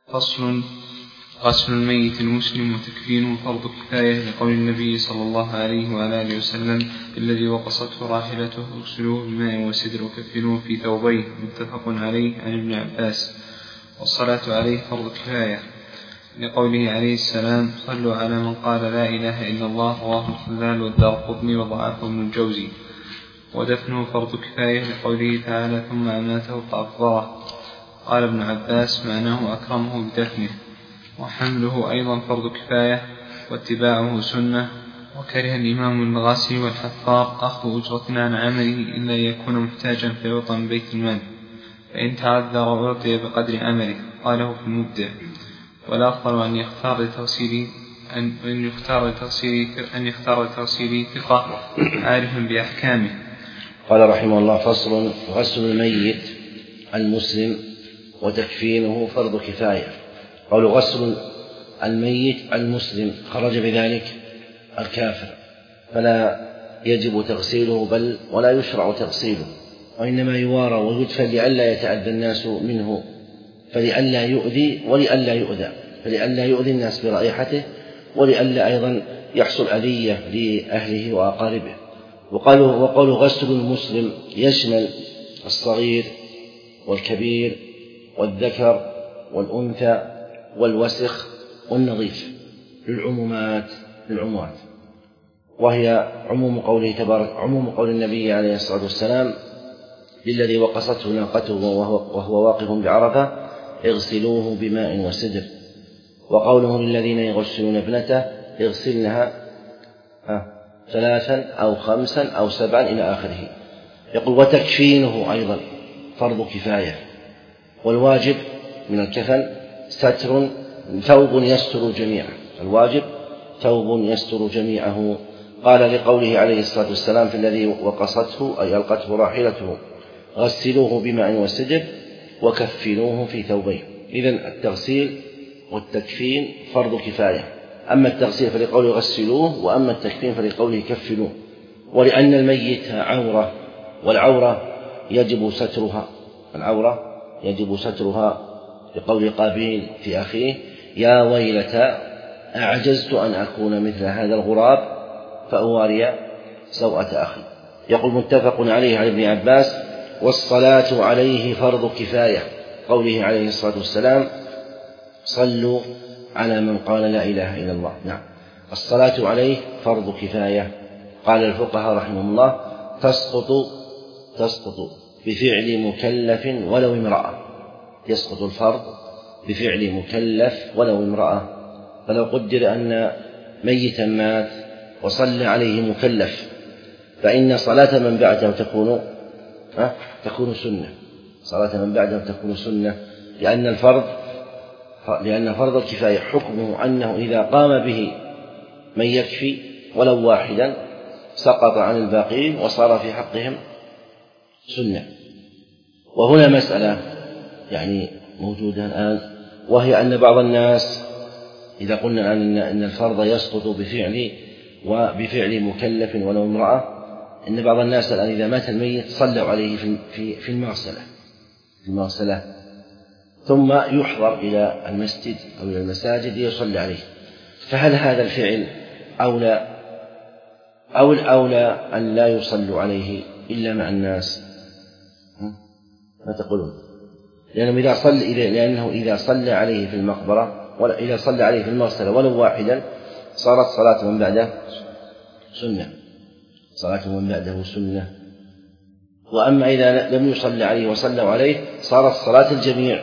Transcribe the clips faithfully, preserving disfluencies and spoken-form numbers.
فصل. غسل الميت المسلم وتكفينه فرض كفاية لقول النبي صلى الله عليه وعلى آله وسلم الذي وقصته راحلته اغسلوه بماء وسدر وكفنوه في ثوبيه، متفق عليه عن ابن عباس. والصلاة عليه فرض كفاية لقوله عليه السلام صلوا على من قال لا إله إلا الله، رواه الخلال والدارقطني وضعفه ابن الجوزي. ودفنه فرض كفاية لقوله تعالى ثم أماته فأقبره، قال ابن عباس معناه أكرمه بدفنه. وحمله أيضا فرض كفاية واتباعه سنة. وكره الإمام الغاسي والحفار أخذ أجرة عن عمله إلا يكون محتاجا فيعطى من بيت المال، فإن تعذر أعطي بقدر عمله، قاله في المبدع. والأفضل أن يختار لتغسيله أن يختار لتغسيله أن يختار لتغسيله ثقة عارف بأحكامه. قال رحمه الله: فصل. غسل الميت المسلم وتكفينه فرض كفاية. قول غسل الميت المسلم خرج بذلك الكافر، فلا يجب تغسيله بل ولا يشرع تغسيله، وإنما يوارى ويدفن لئلا يتأذى الناس منه، فلئلا يؤذي ولئلا يؤذى، فلئلا يؤذي الناس برائحته ولئلا أيضا يحصل أذية لأهله وأقاربه. وقالوا وقول غسل المسلم يشمل الصغير والكبير والذكر والأنثى والوسخ والنظيف للعمومات للعمومات وهي عموم قوله تبارك عموم قول النبي عليه الصلاة والسلام للذي وقصته ناقته وهو, وهو واقف بعرفة اغسلوه بماء وسدر. وقوله للذين يغسلون ابنته اغسلنها ثلاثا أو خمسا أو سبعا إلى آخره. يقول وتكفينه أيضا فرض كفاية، والواجب من الكفن ستر ثوب يستر جميعه، الواجب ثوب يستر جميعه. قال لقوله عليه الصلاة والسلام في الذي وقصته أي ألقته راحلته غسلوه بماء وسدر وكفنوه في ثوبين. إذن التغسيل والتكفين فرض كفاية، أما التغسيل فلقوله غسلوه، وأما التكفين فلقوله كفنوه. ولأن الميت عورة، والعورة يجب سترها العورة يجب سترها لقول قابيل في أخيه يا ويلتى أعجزت أن أكون مثل هذا الغراب فأواري سوءة أخي. يقول متفق عليه عن ابن عباس: والصلاة عليه فرض كفاية، قوله عليه الصلاة والسلام صلوا على من قال لا إله إلا الله. نعم، الصلاة عليه فرض كفاية. قال الفقهاء رحمهم الله تسقط تسقط بفعل مكلف ولو امرأة، يسقط الفرض بفعل مكلف ولو امرأة. فلو قدر أن ميتا مات وصلى عليه مكلف فإن صلاة من بعده تكون أه؟ تكون سنة صلاة من بعده تكون سنة لأن الفرض لأن فرض الكفاية حكمه أنه إذا قام به من يكفي ولو واحدا سقط عن الباقين وصار في حقهم سنة. وهنا مسألة يعني موجودة الآن، وهي أن بعض الناس إذا قلنا الآن أن الفرض يسقط بفعل وبفعل مكلف ولو امرأة، إن بعض الناس الآن إذا مات الميت صلوا عليه في في المغسلة في المغسلة ثم يحضر إلى المسجد أو إلى المساجد يصلي عليه، فهل هذا الفعل أولى أو الأولى أن لا يصلوا عليه إلا مع الناس؟ ما تقولون؟ لأنه إذا صلى لأنه إذا صلى عليه في المقبرة ولا إذا صلى عليه في المغسلة ولو واحدا صارت صلاة من بعده سنة صلاة من بعده سنة. وأما إذا لم يصلى عليه وصلوا عليه صارت صلاة الجميع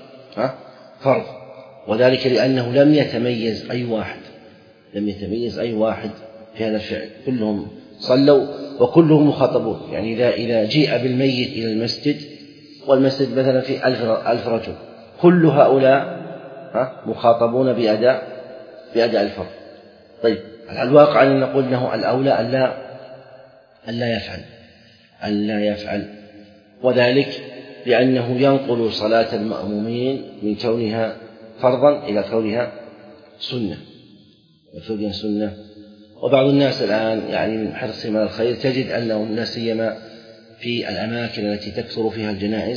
فرض، وذلك لأنه لم يتميز أي واحد لم يتميز أي واحد في هذا الفعل، كلهم صلوا وكلهم مخاطبون. يعني إذا إذا جيء بالميت إلى المسجد والمسجد مثلا في ألف ألف رجل، كل هؤلاء مخاطبون بأداء بأداء الفرض. طيب الواقع أن نقول أنه الأولى أن لا أن لا يفعل أن لا يفعل وذلك لأنه ينقل صلاة المأمومين من كونها فرضا إلى كونها سنة كونها سنة. وبعض الناس الآن يعني من حرصهم على الخير تجد أنهم لا سيما في الأماكن التي تكثر فيها الجنائز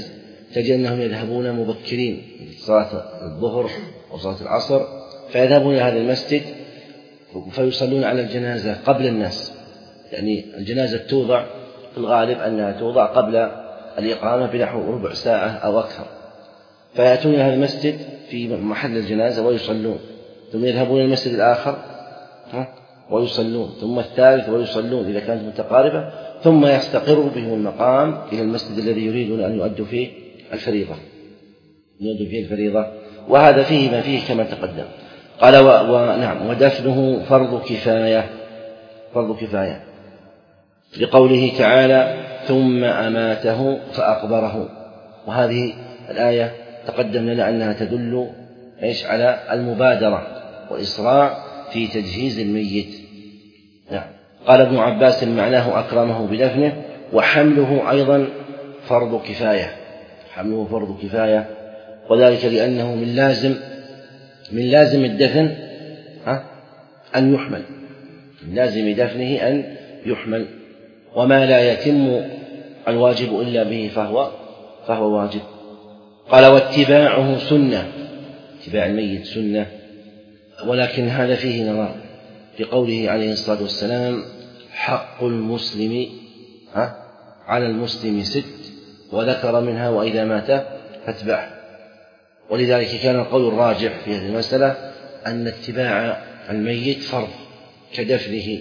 تجد أنهم يذهبون مبكرين صلاة الظهر وصلاة العصر، فيذهبون إلى هذا المسجد فيصلون على الجنازة قبل الناس. يعني الجنازة توضع في الغالب أنها توضع قبل الإقامة بنحو ربع ساعة أو أكثر، فيأتون إلى هذا المسجد في محل الجنازة ويصلون، ثم يذهبون إلى المسجد الآخر ويصلون، ثم الثالث ويصلون إذا كانت متقاربة، ثم يستقر بهم المقام إلى المسجد الذي يريدون أن يؤدوا فيه الفريضة يؤدوا فيه الفريضة وهذا فيه ما فيه كما تقدم. قال ونعم ودفنه فرض كفاية فرض كفاية لقوله تعالى ثم أماته فأقبره، وهذه الآية تقدم لنا أنها تدل إيش على المبادرة والإسراع في تجهيز الميت. نعم. قال ابن عباس معناه أكرمه بدفنه، وحمله أيضا فرض كفاية حمله فرض كفاية وذلك لأنه من لازم من لازم الدفن أن يحمل من لازم دفنه أن يحمل، وما لا يتم الواجب إلا به فهو فهو واجب. قال واتباعه سنة اتباع الميت سنة، ولكن هذا فيه نظر في قوله عليه الصلاة والسلام حق المسلم على المسلم ست، وذكر منها وإذا مات فاتبعه. ولذلك كان القول الراجح في هذه المسألة أن اتباع الميت فرض كدفنه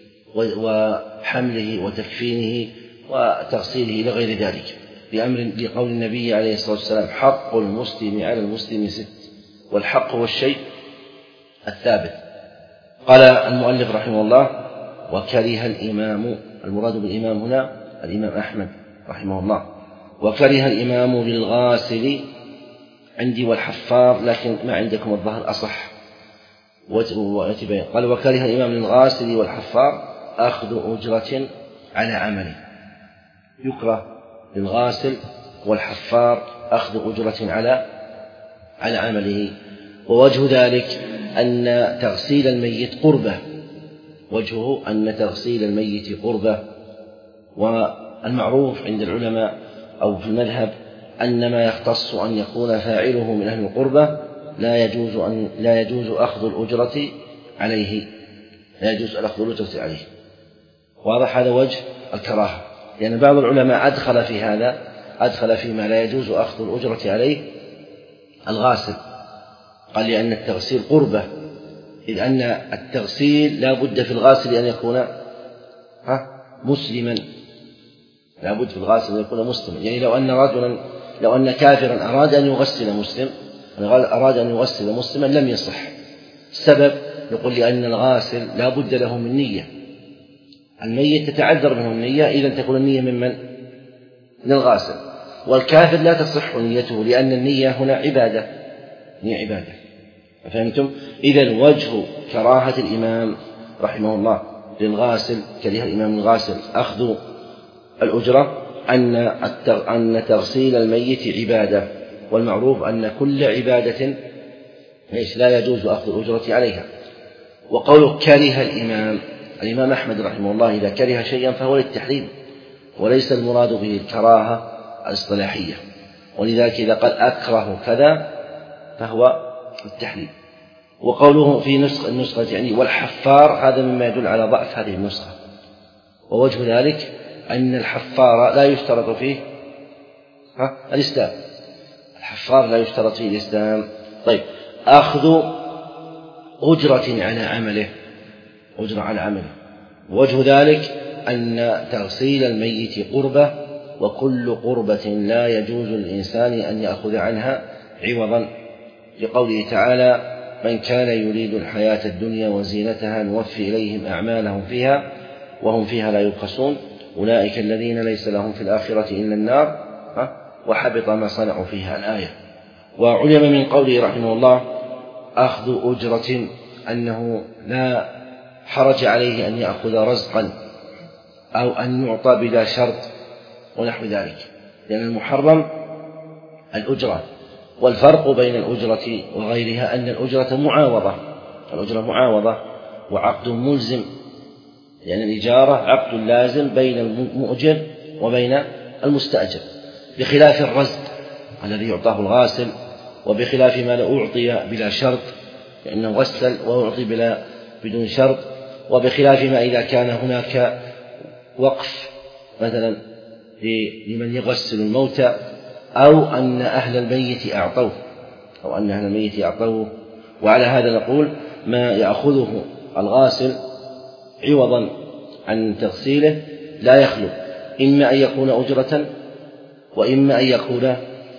وحمله وتكفينه وتغسيله لغير ذلك، لأمر لقول النبي عليه الصلاة والسلام حق المسلم على المسلم ست، والحق هو الشيء الثابت. قال المؤلف رحمه الله وكره الإمام، المراد بالإمام هنا الإمام أحمد رحمه الله، وكره الإمام للغاسل عندي والحفار، لكن ما عندكم الظهر أصح. قال وكره الإمام للغاسل والحفار أخذ أجرة على عمله، يكره للغاسل والحفار أخذ أجرة على على عمله. ووجه ذلك أن تغسيل الميت قربة وجهه أن تغسيل الميت قربة، والمعروف عند العلماء أو في المذهب أن ما يختص أن يكون فاعله من أهل القربة لا يجوز أن لا يجوز أخذ الأجرة عليه لا يجوز أخذ الأجرة عليه واضح هذا وجه الكراهة، لأن بعض العلماء أدخل في هذا أدخل فيما لا يجوز أخذ الأجرة عليه الغاسل، قال لأن التغسيل قربة، إذ أن التغسيل لا بد في الغاسل أن يكون ها مسلما لا بد في الغاسل أن يكون مسلما. يعني لو أن رجلا لو أن كافرا أراد أن يغسل مسلم أراد أن يغسل مسلما لم يصح. السبب يقول لأن الغاسل لا بد له من نية، الميت تتعذر منه النية، إذا تكون النية ممن من الغاسل، والكافر لا تصح نيته لأن النية هنا عبادة هي عبادة. فهمتم؟ إذا وجه كراهة الإمام رحمه الله للغاسل كره الإمام الغاسل أخذ الأجرة أن أن تغسيل الميت عبادة، والمعروف أن كل عبادة لا يجوز أخذ الأجرة عليها. وقوله كره الإمام الإمام أحمد رحمه الله إذا كره شيئا فهو للتحريم وليس المراد به الكراهة الاصطلاحية، ولذلك إذا قال أكره كذا فهو التحريم. وقوله في نسخة النسخة يعني والحفار هذا مما يدل على ضعف هذه النسخة، ووجه ذلك أن الحفار لا يشترط فيه ها الإسلام الحفار لا يشترط فيه الإسلام. طيب أخذ أجرة على عمله أجرة على عمله ووجه ذلك أن تغسيل الميت قربة، وكل قربة لا يجوز للإنسان أن يأخذ عنها عوضا، لقوله تعالى من كان يريد الحياة الدنيا وزينتها نوفي إليهم أعمالهم فيها وهم فيها لا يبخسون أولئك الذين ليس لهم في الآخرة إلا النار وحبط ما صنعوا فيها الآية. وعلم من قوله رحمه الله أخذ أجرة أنه لا حرج عليه أن يأخذ رزقا أو أن يعطى بلا شرط ونحو ذلك، لأن المحرم الأجرة، والفرق بين الأجرة وغيرها أن الأجرة معاوضة الأجرة معاوضة وعقد ملزم، لأن يعني الإجارة عقد لازم بين المؤجر وبين المستأجر، بخلاف الرزق الذي يعطاه الغاسل، وبخلاف ما لو أعطي بلا شرط لأنه غسل وأعطي بلا بدون شرط، وبخلاف ما إذا كان هناك وقف مثلا لمن يغسل الموتى، أو أن أهل الميت أعطوه أو أن أهل الميت أعطوه. وعلى هذا نقول ما يأخذه الغاسل عوضا عن تغسيله لا يخلو، إما أن يكون أجرة، وإما أن يكون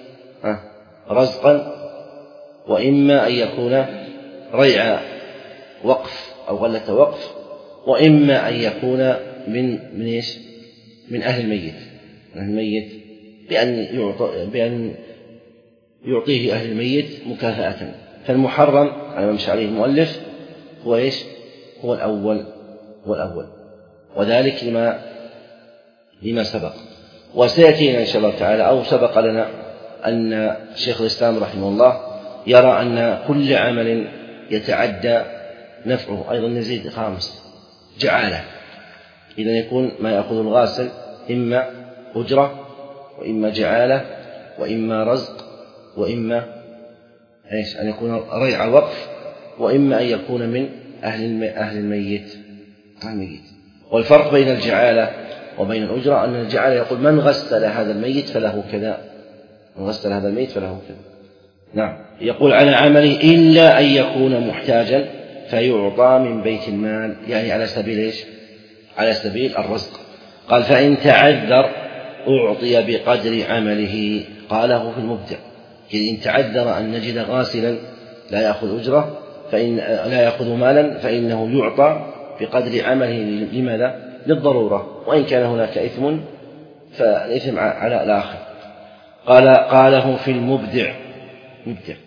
رزقا، وإما أن يكون ريع وقف أو غلة وقف، وإما أن يكون من من إيش؟ من أهل الميت من أهل الميت بأن يعطي بأن يعطيه أهل الميت مكافأة. فالمحرم على ما مشى عليه المؤلف هو إيش؟ هو الأول هو الأول وذلك لما لما سبق. وسيأتينا إن شاء الله تعالى أو سبق لنا أن شيخ الإسلام رحمه الله يرى أن كل عمل يتعدى نفعه أيضا نزيد خامس جعالة، إذا يكون ما يأخذ الغاسل إما أجرة، وإما جعالة، وإما رزق، وإما إيش أن يكون ريع وقف، وإما أن يكون من أهل أهل الميت الميت. والفرق بين الجعالة وبين الأجرة أن الجعالة يقول من غسل هذا الميت فله كذا، من غسل هذا الميت فله كذا. نعم. يقول على عمله إلا أن يكون محتاجا فيعطى من بيت المال، يعني على سبيل إيش؟ على سبيل الرزق. قال فإن تعذر أعطي بقدر عمله، قاله في المبدع. إذ إن تعذر أن نجد غاسلا لا يأخذ أجرة فإن لا يأخذ مالا فإنه يعطى بقدر عمله. لماذا؟ للضرورة، وإن كان هناك إثم فالإثم على الآخر. قال قاله في المبدع مبدع